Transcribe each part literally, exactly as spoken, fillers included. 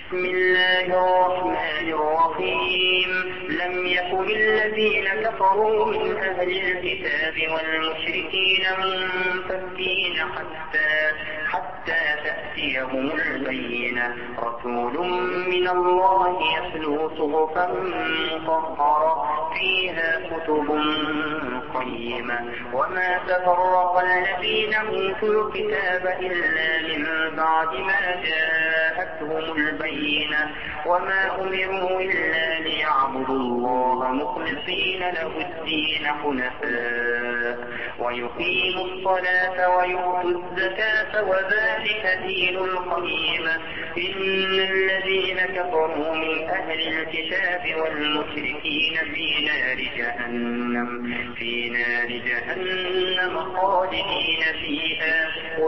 بسم الله الرحمن الرحيم لم يكن الذين كفروا من أهل الكتاب والمشركين منفكين حتى حتى تأتيهم البينة رسول من الله يتلو صحفا مطهرة فيها كتب قيمة وما تفرق الذين أوتوا الكتاب إلا من بعد ما جاءتهم البينة وما أمروا إلا ليعبدوا الله مخلصين له الدين حنفاء ويقيموا الصلاة ويؤتوا الزكاة وذلك دين القيمة إن الذين كفروا من أهل الكتاب والمشركين في نار جهنم في نار جهنم خالدين فيها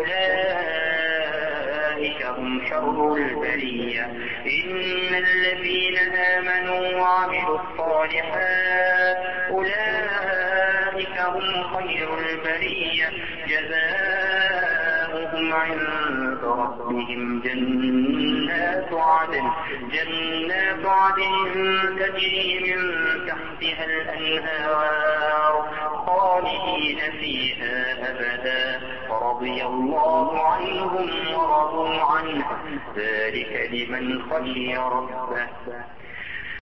أولئك هم شر البرية إن الذين آمنوا وعملوا الصالحات أولئك هم خير البرية جزاؤهم عند ربهم جنات عدن جنات عدن تجري من تحتها الأنهار خالدين فيها أبدا رضي الله عنهم ورضوا عنه ذلك لمن خشي ربه